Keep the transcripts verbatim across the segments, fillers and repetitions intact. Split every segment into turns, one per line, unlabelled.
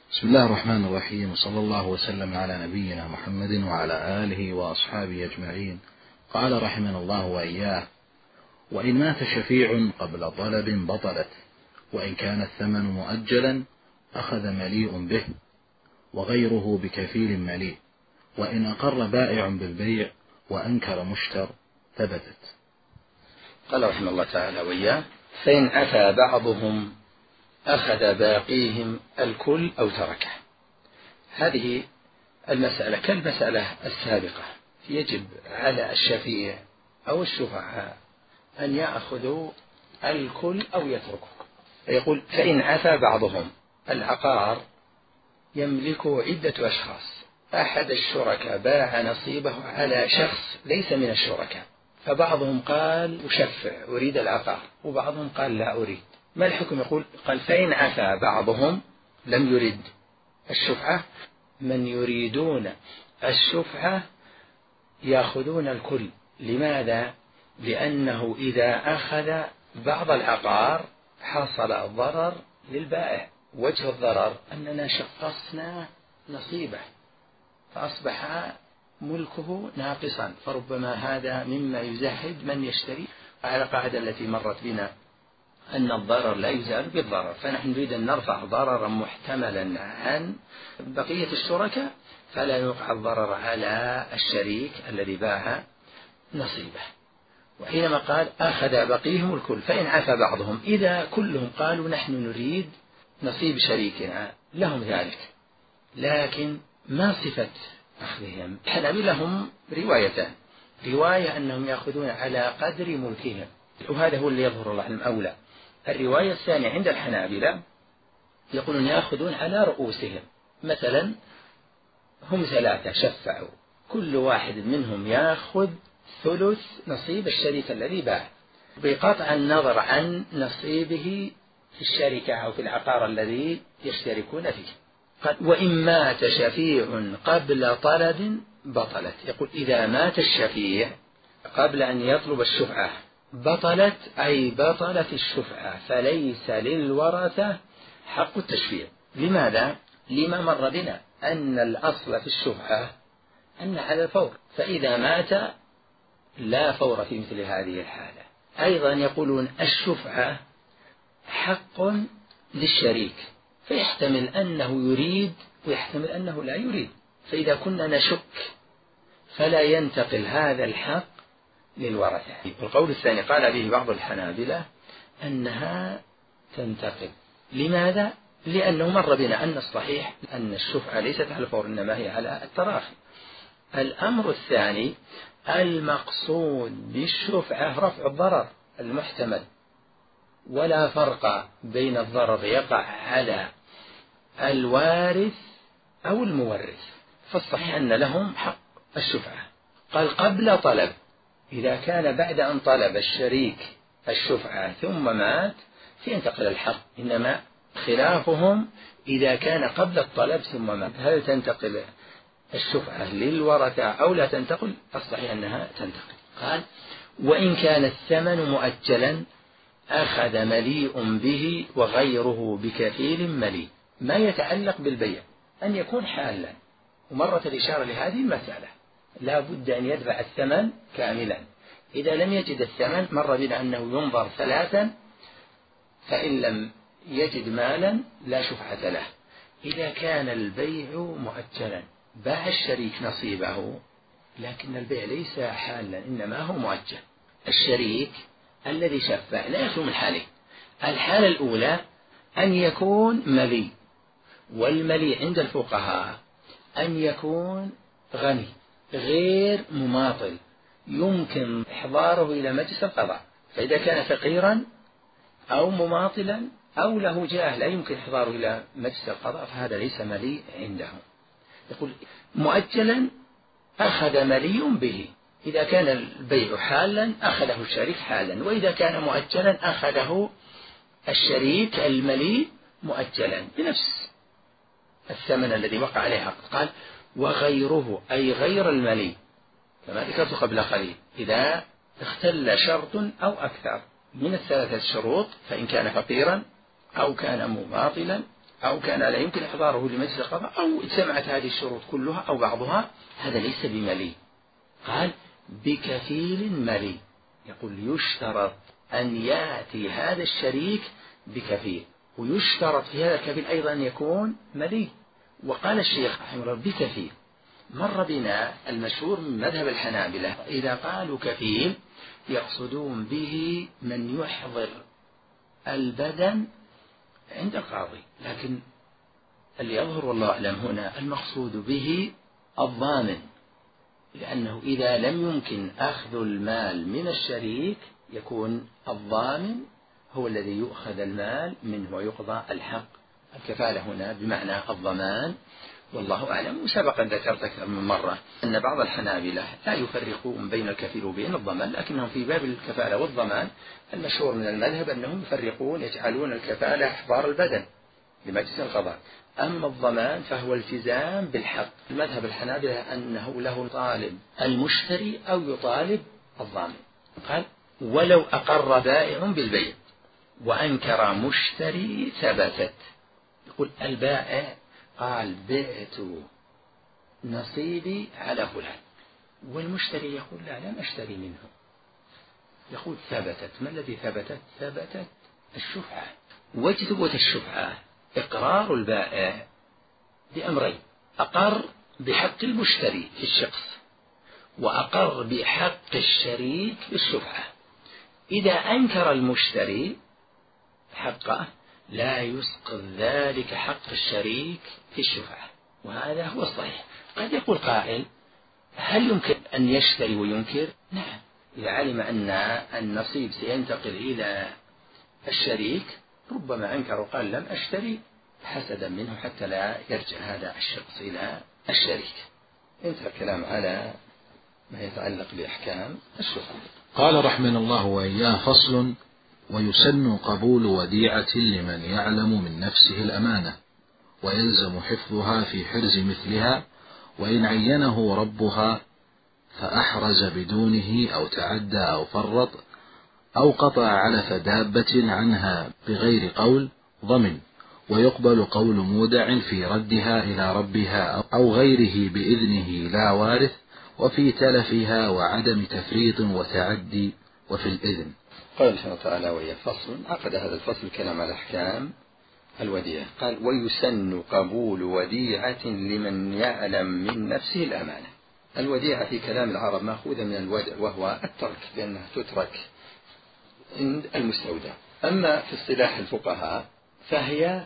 بسم الله الرحمن الرحيم، وصلى الله وسلم على نبينا محمد وعلى آله وأصحابه أجمعين. قال رحمنا الله وإياه: وإن مات شفيع قبل طلب بطلت، وإن كان الثمن مؤجلا أخذ مليء به وغيره بكفيل مليء، وإن أقر بائع بالبيع وأنكر مشتر ثبتت.
قال رحمه الله تعالى وإياه: فإن عفا بعضهم أخذ باقيهم الكل أو تركه. هذه المسألة كالمسألة السابقة، يجب على الشفيع أو الشفعاء أن يأخذوا الكل أو يتركوا. يقول: فإن عفا بعضهم، العقار يملكه عدة أشخاص، أحد الشركاء باع نصيبه على شخص ليس من الشركاء، فبعضهم قال أشفع أريد العقار، وبعضهم قال لا أريد. ما الحكم؟ يقول: قال: فإن عفا بعضهم، لم يرد الشفعة، من يريدون الشفعة يأخذون الكل. لماذا؟ لأنه إذا أخذ بعض العقار حصل الضرر للبائع. وجه الضرر أننا شقصنا نصيبه فأصبح ملكه ناقصا، فربما هذا مما يزهد من يشتري، على قاعدة التي مرت بنا أن الضرر لا يزال بالضرر، فنحن نريد أن نرفع ضررا محتملا عن بقية الشركاء، فلا يقع الضرر على الشريك الذي باع نصيبه. وحينما قال أخذ بقيهم الكل، فإن عفا بعضهم، إذا كلهم قالوا نحن نريد نصيب شريكنا، لهم ذلك، لكن ما صفة أخذهم؟ الحنابلة لهم روايتان: رواية أنهم يأخذون على قدر ملكهم، وهذا هو اللي يظهر الله الأولى. الرواية الثانية عند الحنابلة يقولون يأخذون على رؤوسهم، مثلا هم ثلاثة شفعوا، كل واحد منهم يأخذ ثلث نصيب الشريك الذي باع، بقطع النظر عن نصيبه في الشركة أو في العقار الذي يشتركون فيه. قال: وإن مات شفيع قبل طلب بطلت. يقول: إذا مات الشفيع قبل أن يطلب الشفعة بطلت، أي بطلت الشفعة، فليس للورثة حق التشفيع. لماذا؟ لما مر بنا أن الأصل في الشفعة أن على الفور، فإذا مات لا فور في مثل هذه الحالة. أيضا يقولون الشفعة حق للشريك، فيحتمل أنه يريد ويحتمل أنه لا يريد، فإذا كنا نشك فلا ينتقل هذا الحق للورثة. القول الثاني قال به بعض الحنابلة أنها تنتقل. لماذا؟ لأنه مر بنا أن الصحيح أن الشفعة ليست على الفور، إنما هي على التراخي. الأمر الثاني: المقصود بالشفعة رفع الضرر المحتمل، ولا فرق بين الضرر يقع على الوارث أو المورث، فالصحيح أن لهم حق الشفعة. قال: قبل طلب، إذا كان بعد أن طلب الشريك الشفعة ثم مات فينتقل الحق، إنما خلافهم إذا كان قبل الطلب ثم مات، هل تنتقل الشفعة للورثة أو لا تنتقل؟ الصحيح أنها تنتقل. قال: وإن كان الثمن مؤجلا أخذ مليء به وغيره بكفيل مليء. ما يتعلق بالبيع أن يكون حالا، ومرت الإشارة لهذه المسألة، لا بد أن يدفع الثمن كاملا. إذا لم يجد الثمن مر بنا أنه ينظر ثلاثا، فإن لم يجد مالا لا شفعة له. إذا كان البيع مؤجلا، باع الشريك نصيبه لكن البيع ليس حالا إنما هو مؤجل، الشريك الذي شفع لا يخلو من حالين: الحالة الأولى أن يكون ملي، والملي عند الفقهاء أن يكون غني غير مماطل يمكن إحضاره إلى مجلس القضاء، فإذا كان فقيرا أو مماطلا أو له جاه لا يمكن إحضاره إلى مجلس القضاء فهذا ليس ملي عنده. يقول: مؤجلا أخذ ملي به، إذا كان البيع حالا أخذه الشريك حالا، وإذا كان مؤجلا أخذه الشريك الملي مؤجلا بنفس الثمن الذي وقع عليه عقد. قال: وغيره، أي غير الملي، كما ذكرت قبل قليل، إذا اختل شرط أو أكثر من الثلاثة شروط، فإن كان فقيرا أو كان مماطلا أو كان لا يمكن إحضاره لمجلس القضاء أو اجتمعت هذه الشروط كلها أو بعضها، هذا ليس بملي. قال بكفيل ملي. يقول يشترط أن يأتي هذا الشريك بكفيل، ويشترط في هذا الكفيل أيضا أن يكون ملي. وقال الشيخ رحمه الله بكفيل. مر بنا المشهور من مذهب الحنابلة إذا قالوا كفيل يقصدون به من يحضر البدن عند القاضي، لكن اللي يظهر والله أعلم هنا المقصود به الضامن، لأنه إذا لم يمكن أخذ المال من الشريك يكون الضامن هو الذي يؤخذ المال منه ويقضى الحق. الكفالة هنا بمعنى الضمان والله أعلم. وسبقا ذكرت أكثر من مرة أن بعض الحنابلة لا يفرقون بين الكفيل وبين الضمان، لكنهم في باب الكفالة والضمان المشهور من المذهب أنهم يفرقون، يجعلون الكفالة إحضار البدن لمجلس القضاء، أما الضمان فهو التزام بالحق. المذهب الحنابلة أنه له طالب المشتري أو يطالب الضامن. قال ولو أقر بائع بالبيع وأنكر مشتري ثبتت. يقول البائع قال بعت نصيبي على فلان، والمشتري يقول لا لم أشتري منه. يقول ثبتت. ما الذي ثبتت؟ ثبتت الشفعة. وجه ثبوت الشفعة إقرار البائع بأمرين: أقر بحق المشتري في الشخص، وأقر بحق الشريك بالشفعة. إذا أنكر المشتري حقه لا يسقط ذلك حق الشريك في الشفعة، وهذا هو الصحيح. قد يقول قائل هل يمكن أن يشتري وينكر؟ نعم، إذا علم أن النصيب سينتقل إلى الشريك ربما أنكر وقال لم أشتري حسدا منه حتى لا يرجع هذا الشخص إلى الشريك. انتهى الكلام على ما يتعلق بأحكام الشفعة.
قال رحمنا الله وإياه: فصل: ويسن قبول وديعة لمن يعلم من نفسه الأمانة، ويلزم حفظها في حرز مثلها، وإن عينه ربها فأحرز بدونه أو تعدى أو فرط أو قطع علف دابة عنها بغير قول ضمن، ويقبل قول مودع في ردها إلى ربها أو غيره بإذنه لا وارث، وفي تلفها وعدم تفريط وتعدي وفي الإذن.
قال الله تعالى: وهي فصل. عقد هذا الفصل كلام على أحكام الوديعة. قال: ويسن قبول وديعة لمن يعلم من نفسه الأمانة. الوديعة في كلام العرب مأخوذة من الودع، وهو الترك، لأنها تترك عند المستودع. أما في اصطلاح الفقهاء فهي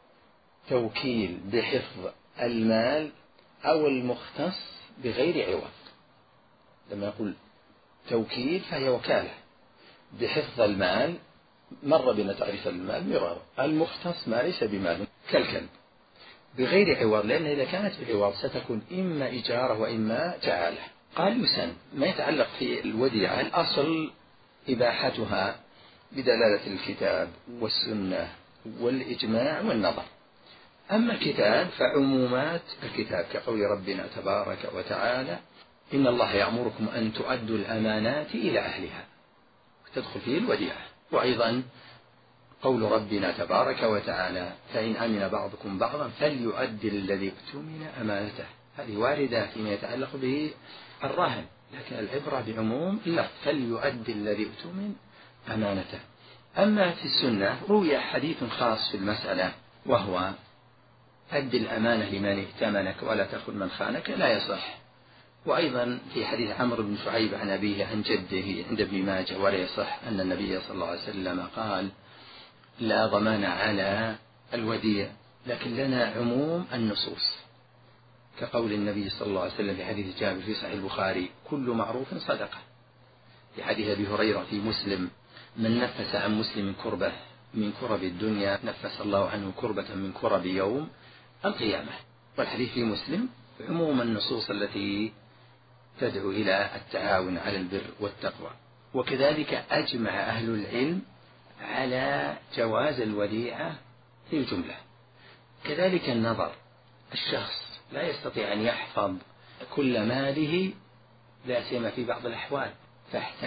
توكيل بحفظ المال أو المختص بغير عوض. لما يقول توكيل فهي وكالة بحفظ المال، مر بنا تعريف المال مرارا. المختص ما ليس بمال كالكلب بغير عوض، لأن إذا كانت بالعوض ستكون إما إجارة وإما جعالة. قال يسن. ما يتعلق في الوديعة الأصل إباحتها بدلالة الكتاب والسنة والإجماع والنظر. أما الكتاب فعمومات الكتاب كقول ربنا تبارك وتعالى: إن الله يأمركم أن تؤدوا الأمانات إلى أهلها، تدخل فيه الوديعة. وأيضا قول ربنا تبارك وتعالى: فإن أمن بعضكم بعضا فليؤدي الذي اؤتمن أمانته. هذه واردة فيما يتعلق به الرهن، لكن العبرة بعموم اللفظ: فليؤدي الذي اؤتمن أمانته. أما في السنة روي حديث خاص في المسألة، وهو: أد الأمانة لمن ائتمنك ولا تخن من خانك، لا يصح. وأيضا في حديث عمرو بن شعيب عن أبيه عن جده عند ابن ماجه ولا يصح أن النبي صلى الله عليه وسلم قال: لا ضمان على الوديع، لكن لنا عموم النصوص، كقول النبي صلى الله عليه وسلم في حديث جابر في صحيح البخاري: كل معروف صدقة. في حديث أبي هريرة في مسلم: من نفس عن مسلم كربة من كرب الدنيا نفس الله عنه كربة من كرب يوم القيامة. والحديث في مسلم عموم النصوص التي تدعو إلى التعاون على البر والتقوى. وكذلك أجمع أهل العلم على جواز الوديعة في الجملة. كذلك النظر، الشخص لا يستطيع أن يحفظ كل ماله لا سيما في بعض الأحوال،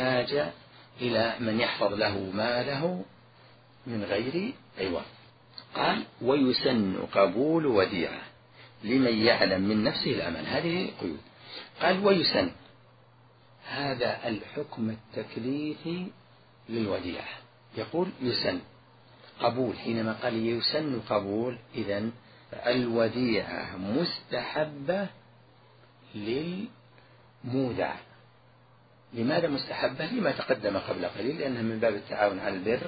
فاحتاج إلى من يحفظ له ماله من غير عوض. قال ويسن قبول وديعة لمن يعلم من نفسه الأمان. هذه قيود. قال ويسن، هذا الحكم التكليفي للوديعة. يقول يسن قبول، حينما قال يسن قبول إذن الوديعة مستحبة للمودع. لماذا مستحبة؟ لما تقدم قبل قليل، لأنها من باب التعاون على البر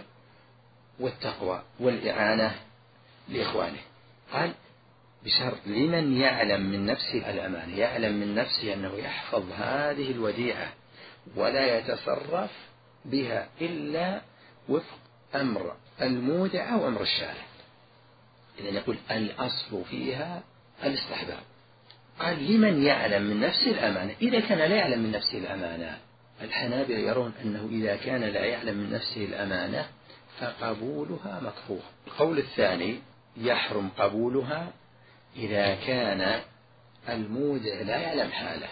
والتقوى والإعانة لإخوانه. قال بشرط لمن يعلم من نفسه الأمانة، يعلم من نفسه أنه يحفظ هذه الوديعة ولا يتصرف بها إلا وفق أمر المودع أو أمر الشارع. إذن يقول الأصل فيها الاستحباب. قال لمن يعلم من نفسه الأمانة. إذا كان لا يعلم من نفسه الأمانة، الحنابلة يرون أنه إذا كان لا يعلم من نفسه الأمانة فقبولها مكروه. القول الثاني يحرم قبولها إذا كان المودع لا يعلم حاله،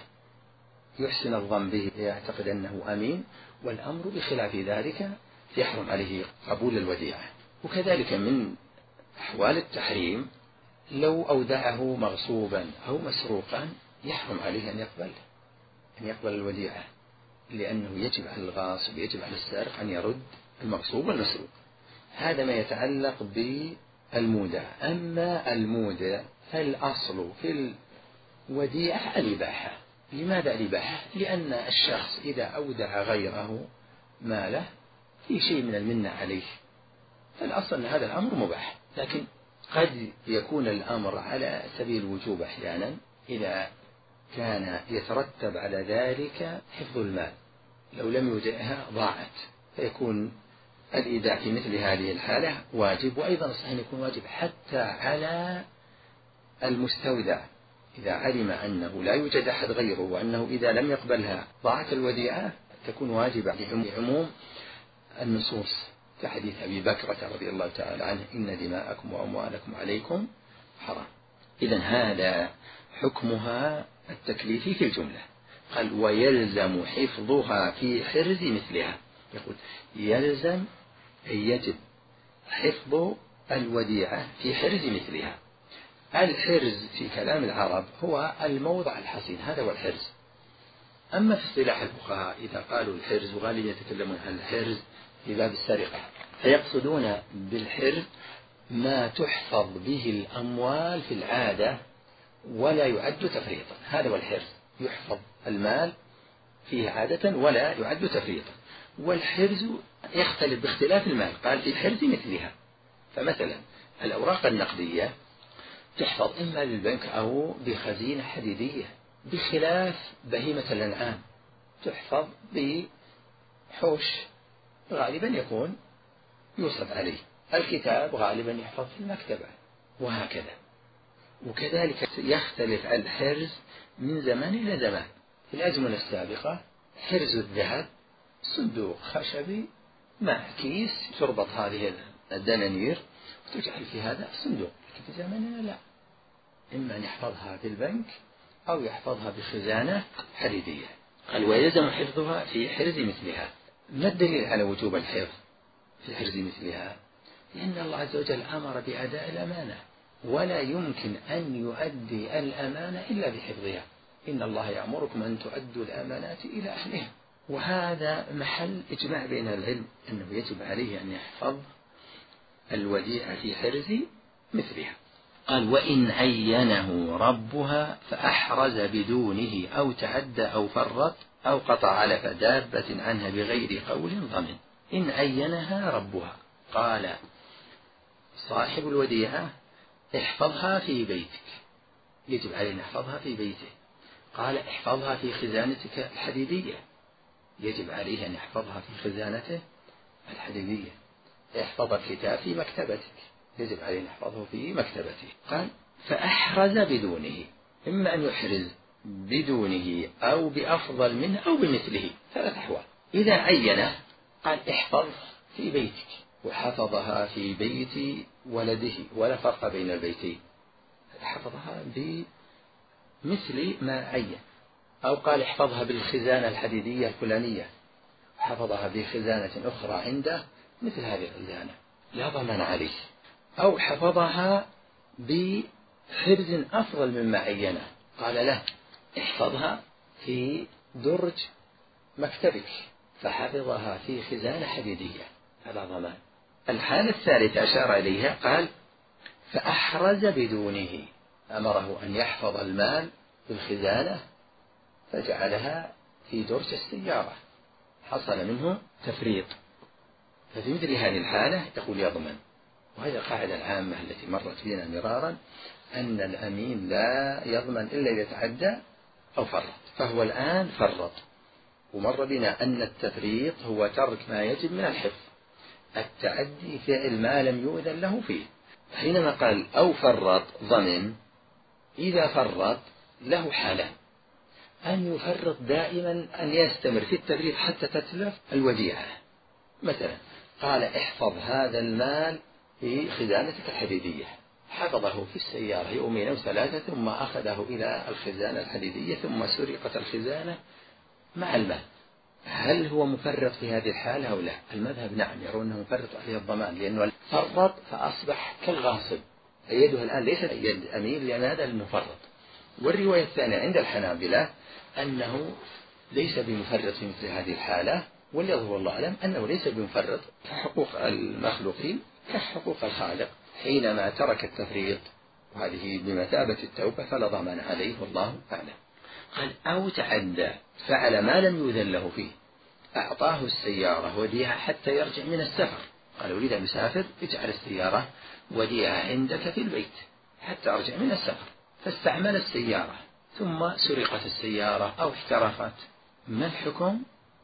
يحسن الظن به، يعتقد أنه أمين، والأمر بخلاف ذلك يحرم عليه قبول الوديعة. وكذلك من أحوال التحريم لو أودعه مغصوبا أو مسروقا يحرم عليه أن يقبل أن يقبل الوديعة، لأنه يجب على الغاصب، يجب على السارق أن يرد المغصوب والمسروق. هذا ما يتعلق بالمودع. أما المودع فالأصل في الوديعة الإباحة. لماذا الإباحة؟ لأن الشخص إذا أودع غيره ماله في شيء من المنة عليه، فالأصل أن هذا الأمر مباح. لكن قد يكون الأمر على سبيل الوجوب أحيانا إذا كان يترتب على ذلك حفظ المال، لو لم يودعها ضاعت، فيكون الإيداع في مثل هذه الحالة واجب. وأيضا صحيح أن يكون واجب حتى على المستودع، إذا علم أنه لا يوجد أحد غيره وأنه إذا لم يقبلها ضاعت الوديعة، تكون واجبة لعموم النصوص كحديث أبي بكرة رضي الله تعالى عنه إن دماءكم وأموالكم عليكم حرام. إذن هذا حكمها التكليفي في الجملة. قال ويلزم حفظها في حرز مثلها. يقول يلزم أي يجب حفظ الوديعة في حرز مثلها. الحرز في كلام العرب هو الموضع الحصين، هذا هو الحرز. أما في اصطلاح الفقهاء إذا قالوا الحرز وغالبا يتكلمون عن الحرز في باب السرقة، فيقصدون بالحرز ما تحفظ به الأموال في العادة ولا يعد تفريطا. هذا هو الحرز، يحفظ المال فيه عادة ولا يعد تفريطا. والحرز يختلف باختلاف المال. قال في حرز مثلها، فمثلا الأوراق النقدية تحفظ إما للبنك أو بخزينة حديدية، بخلاف بهيمة الأنعام تحفظ بحوش غالبا يكون يوصف عليه. الكتاب غالبا يحفظ في المكتبة وهكذا. وكذلك يختلف الحرز من زمان إلى زمان. في الأزمنة السابقة حرز الذهب صندوق خشبي مع كيس تربط هذه الدنانير وتجعل في هذا الصندوق. في زماننا لا، إما أن يحفظها في البنك أو يحفظها بخزانة حديدية. قال ويلزم حفظها في حرز مثلها. ما الدليل على وجوب الحفظ في حرز مثلها؟ لأن الله عز وجل أمر بأداء الأمانة، ولا يمكن أن يؤدي الأمانة إلا بحفظها. إن الله يأمركم أن تؤدوا الأمانات إلى أهلها. وهذا محل إجماع بين العلم أنه يجب عليه أن يحفظ الوديعة في حرز مثلها. قال وإن عينه ربها فأحرز بدونه أو تعدى أو فرط أو قطع علف دابة عنها بغير قول ضمن. إن عينها ربها، قال صاحب الوديعة احفظها في بيتك، يجب عليه أن يحفظها في بيته. قال احفظها في خزانتك الحديدية، يجب عليه أن يحفظها في خزانته الحديدية. يحفظ الكتاب في مكتبتك، يجب عليه أن يحفظه في مكتبته. قال فأحرز بدونه، إما أن يحرز بدونه أو بأفضل منه أو بمثله، ثلاث أحوال. إذا عينه قال احفظ في بيتك، وحفظها في بيت ولده ولا فرق بين البيتين، حفظها بمثل ما عين. أو قال احفظها بالخزانة الحديدية الفلانية، حفظها بخزانة أخرى عنده مثل هذه الخزانة، لا ضمان عليه. أو حفظها بحرز أفضل مما عينه، قال له احفظها في درج مكتبك، فحفظها في خزانة حديدية على ضمان. الحالة الثالثة أشار إليها، قال فأحرز بدونه، أمره أن يحفظ المال بالخزانة فجعلها في درج السيارة، حصل منه تفريط، ففي مثل هذه الحالة يقول يضمن. وهذه القاعدة العامة التي مرت بنا مرارا، أن الأمين لا يضمن إلا إذا تعدى أو فرط، فهو الآن فرط، ومر بنا أن التفريط هو ترك ما يجب من الحفظ، التعدي فعل ما لم يؤذن له فيه. حينما قال أو فرط ضمن، إذا فرط له حالان، أن يفرط دائما، أن يستمر في التفريط حتى تتلف الوديعة. مثلا قال احفظ هذا المال في خزانتك الحديدية، حفظه في السيارة يومين أو ثلاثة، ثم أخذه إلى الخزانة الحديدية، ثم سرقت الخزانة مع المال. هل هو مفرط في هذه الحالة أو لا؟ المذهب نعم، يرون أنه مفرط عليه الضمان، لأنه فرط فأصبح كالغاصب، يده الآن ليست يد أمين، لأن هذا المفرط. والرواية الثانية عند الحنابلة أنه ليس بمفرط في مثل هذه الحالة، والذي هو الله أعلم أنه ليس بمفرط، فحقوق المخلوقين كحقوق الخالق، حينما ترك التفريط وهذه بمثابة التوبة فلا ضمان عليه، والله أعلم. قال أو تعدى، فعل ما لم يؤذن له فيه، أعطاه السيارة وديعة حتى يرجع من السفر، قال أريد أن أسافر، اجعل السيارة وديعة عندك في البيت حتى أرجع من السفر، فاستعمل السيارة ثم سرقت السيارة أو احترقت، ما الحكم؟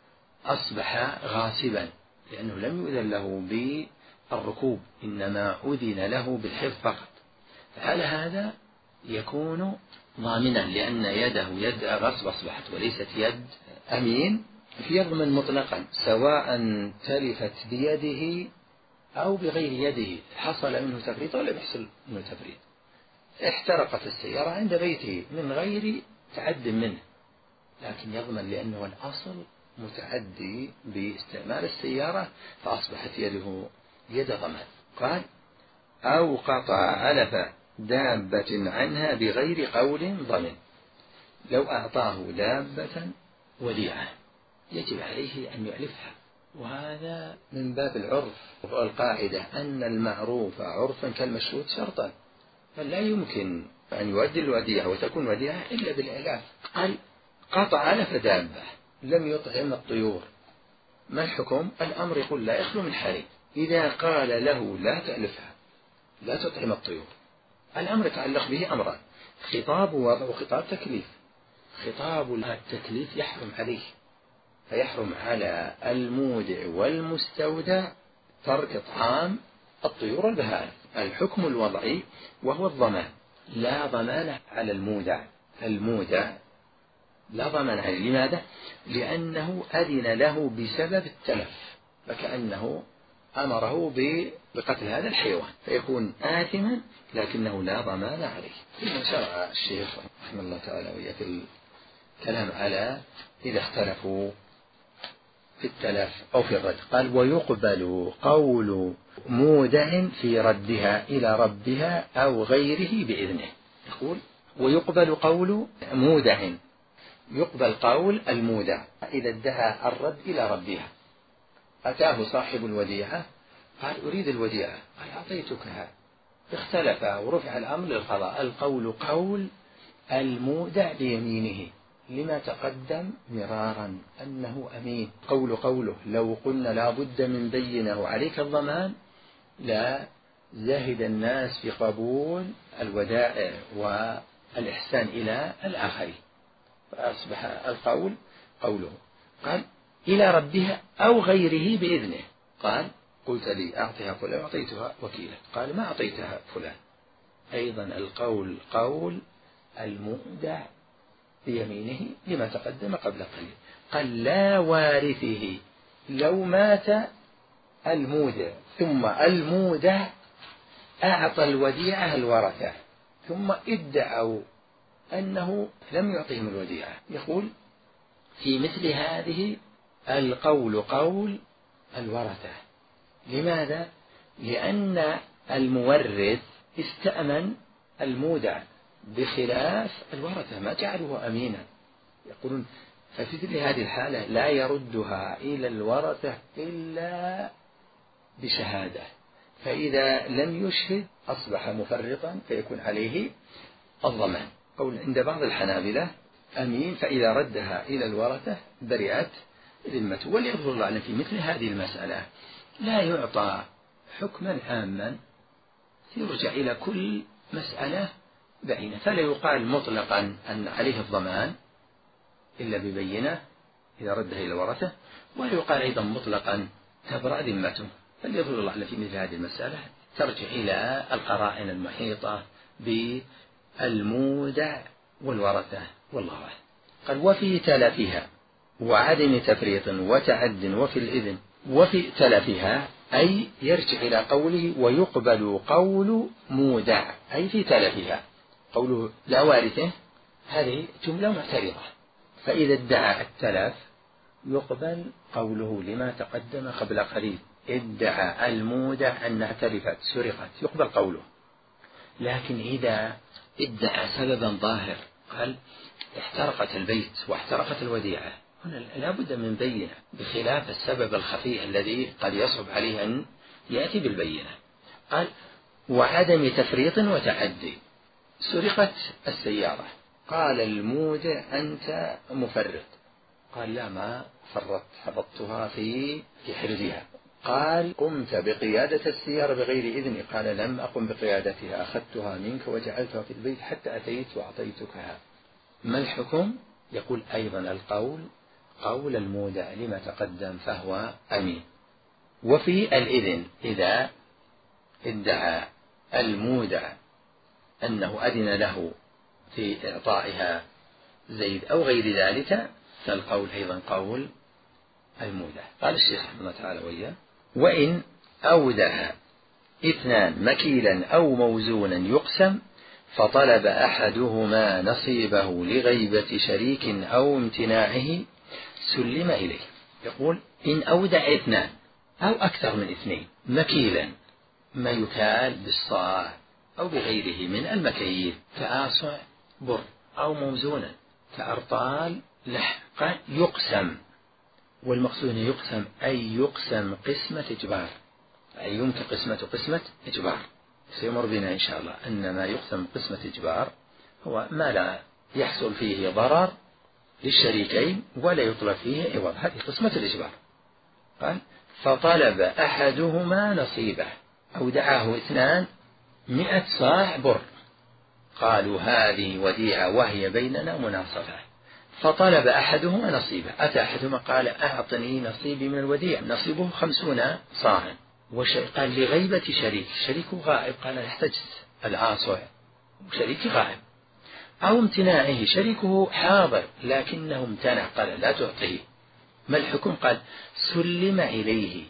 أصبح غاصبا، لأنه لم يؤذن له بالركوب، إنما أذن له بالحفظ فقط. فعلى هذا يكون ضامنا، لأن يده يد غصب أصبحت وليست يد أمين، يضمن مطلقا سواء تلفت بيده أو بغير يده، حصل منه تفريط ولا يحصل منه تفريط. احترقت السيارة عند بيته من غير تعد منه، لكن يضمن لأنه الأصل متعدي باستعمال السيارة، فأصبحت يده يد ضمان. قال أو قطع علف دابة عنها بغير قول ضمن، لو أعطاه دابة وديعة يجب عليه أن يعلفها، وهذا من باب العرف، والقاعدة أن المعروف عرفا كالمشروط شرطا، فلا يمكن أن يؤدي الوديعة وتكون وديعة إلا بالإعلاف. قال قطع علف دابة لم يطعم الطيور، ما الحكم؟ الأمر يقول لا يخلو من حالين، إذا قال له لا تألفها لا تطعم الطيور، الأمر يتعلق به أمران، خطاب وضع وخطاب تكليف. خطاب التكليف يحرم عليه، فيحرم على المودع والمستودع ترك إطعام الطيور والبهائم. الحكم الوضعي وهو الضمان، لا ضمان على المودع، المودع لا ضمان عليه. لماذا؟ لأنه أذن له بسبب التلف، فكأنه أمره بقتل هذا الحيوان، فيكون آثما لكنه لا ضمان عليه. ثم شرع الشيخ رحمه الله تعالى وياه في الكلام على إذا اختلفوا في التلف أو في الرد، قال ويقبل قول مودع في ردها إلى ربها أو غيره بإذنه. يقول ويقبل قول مودع، يقبل قول المودع إذا ادعى الرد إلى ربها، أتاه صاحب الوديعة قال أريد الوديعة، قال أعطيتكها، اختلف ورفع الأمر للقضاء، القول قول المودع بيمينه، لما تقدم مرارا أنه أمين، قول قوله، لو قلنا لا بد من بينه عليك الضمان لا زهد الناس في قبول الودائع والإحسان إلى الآخرين، فأصبح القول قوله. قال إلى ربها أو غيره بإذنه، قال قلت لي أعطيها فلان أعطيتها وكيلا، قال ما أعطيتها فلان، أيضا القول قول المودع بيمينه لما تقدم قبل قليل. قال لا وارثه، لو مات المودع ثم المودع أعطى الوديعة الورثة ثم ادعوا أنه لم يعطيهم الوديعة، يقول في مثل هذه القول قول الورثة. لماذا؟ لأن المورث استأمن المودع بخلاف الورثة ما جعله أمينا. يقولون ففي مثل هذه الحالة لا يردها إلى الورثة إلا بشهادة، فإذا لم يشهد أصبح مفرطا فيكون عليه الضمان. قول عند بعض الحنابلة أمين، فإذا ردها إلى الورثة برئت ذمته. وليظهر الله أن في مثل هذه المسألة لا يعطى حكما عاما يرجع إلى كل مسألة بعينة، فلا يقال مطلقا أن عليه الضمان إلا ببينة إذا ردها إلى الورثة، ولا يقال أيضا مطلقا تبرأ ذمته. فليظهر الله أن في مثل هذه المسألة ترجع إلى القرائن المحيطة بالمودع والورثة والله أعلم. قال وفي تلفها وعدم تفريط وتعد وفي الإذن. وفي تلفها أي يرجع إلى قوله ويقبل قول مودع، أي في تلفها قوله لا وارثه، هذه جملة معترضة، فإذا ادعى التلف يقبل قوله لما تقدم قبل قليل. ادعى المودع أنها تلفت سرقت يقبل قوله، لكن إذا ادعى سببا ظاهر قال احترقت البيت واحترقت الوديعة، هنا لا بد من بينة، بخلاف السبب الخفي الذي قد يصعب عليه أن يأتي بالبينة. قال وعدم تفريط وتعدي. سرقت السيارة، قال المودع أنت مفرط، قال لا ما فرطت، حفظتها في في حرزها. قال قمت بقيادة السيارة بغير إذن، قال لم أقم بقيادتها، أخذتها منك وجعلتها في البيت حتى أتيت وأعطيتكها. ما الحكم؟ يقول أيضا القول قول المودع لما تقدم فهو أمين. وفي الإذن إذا ادعى المودع أنه أذن له في إعطائها زيد أو غير ذلك فالقول أيضا قول المودع. قال الشيخ رحمه الله تعالى وإياه وإن أودع اثنان مكيلا أو موزونا يقسم فطلب أحدهما نصيبه لغيبة شريك أو امتناعه سلم إليه. يقول إن أودع اثنان أو أكثر من اثنين مكيلا ما يكال بالصاع أو بغيره من المكاييل كآصع بر أو موزونا كأرطال لحم، قال يقسم، والمقصود يقسم أي يقسم قسمة إجبار، أي يمكن قسمة قسمة إجبار. سيمر بنا إن شاء الله أن ما يقسم قسمة إجبار هو ما لا يحصل فيه ضرر للشريكين ولا يطلب فيه عوض، هذه قسمة الإجبار. قال فطلب أحدهما نصيبه، أودعه اثنان مئة صاع بر، قالوا هذه وديعة وهي بيننا مناصفة، فطلب أحدهما نصيبه، أتى أحدهما قال أعطني نصيبي من الوديعة، نصيبه خمسون صاعا، قال لغيبة شريك، شريكه غائب، قال احتجت العاصع وشريكي غائب، أو امتناعه شريكه حاضر لكنه امتنع قال لا تعطيه، ما الحكم؟ قال سلم إليه،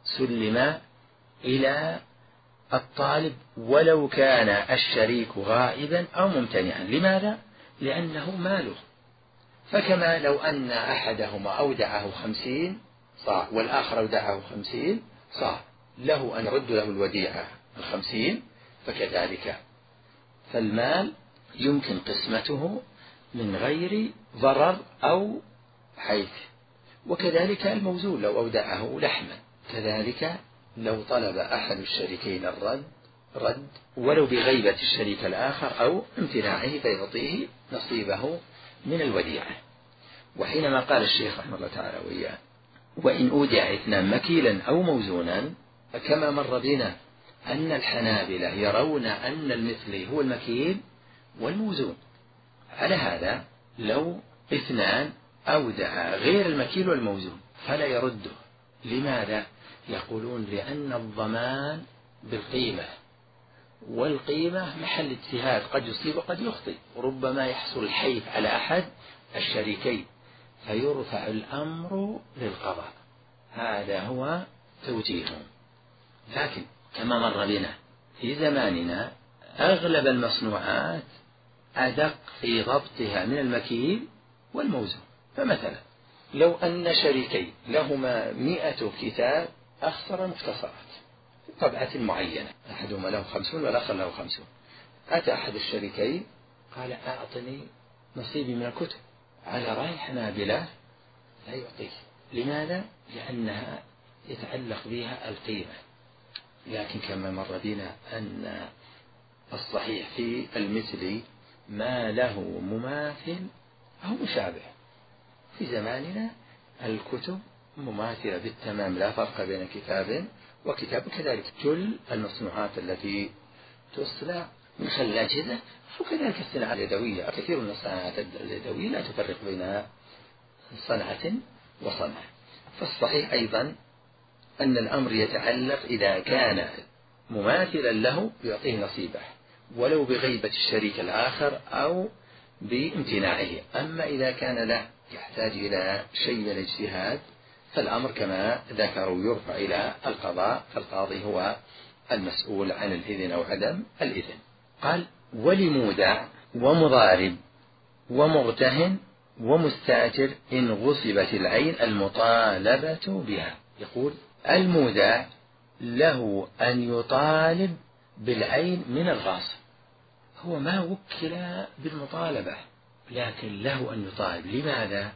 سلم إلى الطالب ولو كان الشريك غائبا أو ممتنعا. لماذا؟ لأنه ماله، فكما لو أن أحدهما أودعه خمسين صاع والآخر أودعه خمسين صاع، له أن يرد له الوديعة الخمسين، فكذلك فالمال يمكن قسمته من غير ضرر أو حيث. وكذلك الموزون لو أودعه لحما، كذلك لو طلب أحد الشريكين الرد رد ولو بغيبة الشريك الآخر أو امتناعه فيعطيه نصيبه من الوديعة. وحينما قال الشيخ رحمه الله تعالى وإياه وإن أودع اثنان مكيلا أو موزونا، فكما مر بنا أن الحنابلة يرون أن المثلي هو المكيل والموزون، على هذا لو اثنان أودع غير المكيل والموزون فلا يرده. لماذا؟ يقولون لأن الضمان بالقيمة، والقيمة محل اجتهاد، قد يصيب وقد يخطئ، وربما يحصل الحيف على أحد الشريكين فيرفع الأمر للقضاء، هذا هو توجيههم. لكن كما مر بنا في زماننا أغلب المصنوعات أدق في ضبطها من المكيل والموزون، فمثلا لو أن شريكين لهما مئة كتاب أخسر مختصرات، طبعة معينة، أحدهما له خمسون والآخر له خمسون. أتى أحد الشريكين قال أعطني نصيبي من الكتب، على رأي حنابلة لا يعطيه. لماذا؟ لأنها يتعلق بها القيمة. لكن كما مر بنا أن الصحيح في المثل ما له مماثل أو مشابه. في زماننا الكتب مماثلة بالتمام، لا فرق بين كتاب وكتاب. كذلك جل المصنوعات التي تصنع من خلال الأجهزة، وكذلك الصناعة اليدوية. كثير من الصناعات اليدوية لا تفرق بين صنعة وصنعة. فالصحيح أيضا أن الأمر يتعلق إذا كان مماثلا له يعطيه نصيبه ولو بغيبة الشريك الآخر أو بامتناعه. أما إذا كان لا يحتاج إلى شيء من الاجتهاد فالأمر كما ذكروا يرفع إلى القضاء، فالقاضي هو المسؤول عن الإذن أو عدم الإذن. قال ولمودع ومضارب ومرتهن ومستأجر إن غصبت العين المطالبة بها. يقول المودع له أن يطالب بالعين من الغاصب، هو ما وكل بالمطالبة لكن له أن يطالب. لماذا؟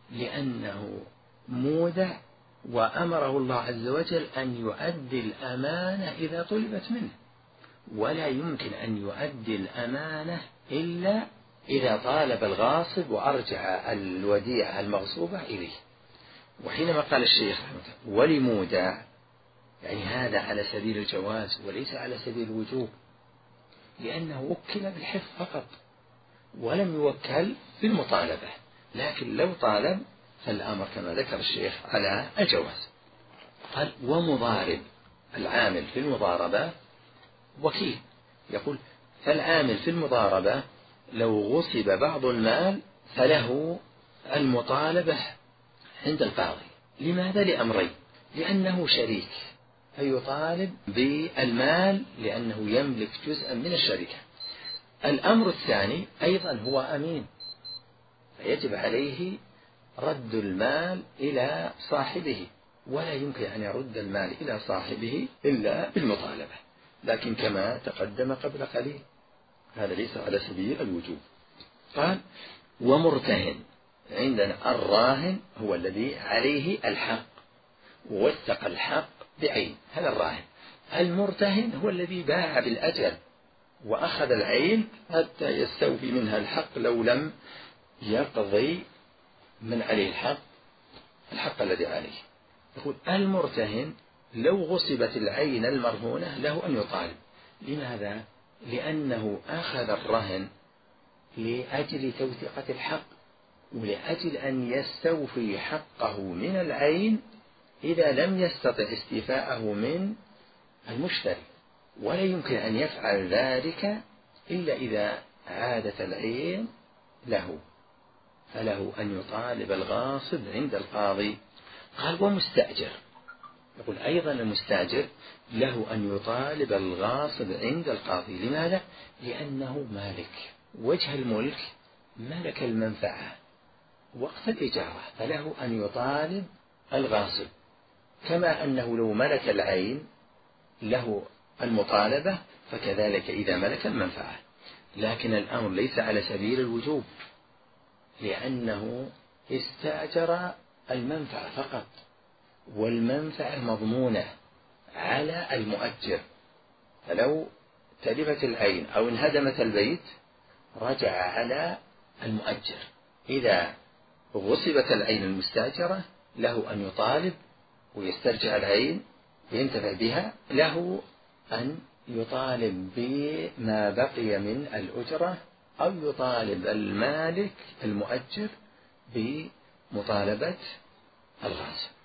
لأنه مودع وأمره الله عز وجل أن يؤدي الأمانة إذا طلبت منه، ولا يمكن أن يؤدي الأمانة إلا إذا طالب الغاصب وأرجع الوديعة المغصوبة إليه. وحينما قال الشيخ ولمودع يعني هذا على سبيل الجواز وليس على سبيل الوجوب، لأنه وكل بالحفظ فقط ولم يوكل بالمطالبة. لكن لو طالب فالأمر كما ذكر الشيخ على الجواز. قال ومضارب، العامل في المضاربة وكيل. يقول فالعامل في المضاربة لو غصب بعض المال فله المطالبة عند القاضي. لماذا؟ لأمرين: لأنه شريك فيطالب بالمال لأنه يملك جزءا من الشركة. الأمر الثاني أيضا هو أمين فيجب عليه رد المال إلى صاحبه، ولا يمكن أن يرد المال إلى صاحبه إلا بالمطالبة. لكن كما تقدم قبل قليل هذا ليس على سبيل الوجوب. قال ومرتهن، عندنا الراهن هو الذي عليه الحق ووثق الحق بعين، هذا الراهن. المرتهن هو الذي باع بالأجل وأخذ العين حتى يستوفي منها الحق لو لم يقضي من عليه الحق الحق الذي عليه. يقول المرتهن لو غصبت العين المرهونة له أن يطالب. لماذا؟ لأنه أخذ الرهن لأجل توثيقة الحق ولأجل أن يستوفي حقه من العين إذا لم يستطع استيفاءه من المشتري، ولا يمكن أن يفعل ذلك إلا إذا عادت العين له، فله أن يطالب الغاصب عند القاضي. قال ومستأجر، يقول أيضا المستأجر له أن يطالب الغاصب عند القاضي. لماذا؟ لأنه مالك، وجه الملك ملك المنفعة وقت الإجارة، فله أن يطالب الغاصب، كما أنه لو ملك العين له المطالبة فكذلك إذا ملك المنفعة. لكن الأمر ليس على سبيل الوجوب لأنه استأجر المنفعة فقط، والمنفعة مضمونة على المؤجر، فلو تلفت العين أو انهدمت البيت رجع على المؤجر. إذا غصبت العين المستأجرة له أن يطالب ويسترجع العين وينتفع بها، له أن يطالب بما بقي من الأجرة أو يطالب المالك المؤجر بمطالبة الغاصب.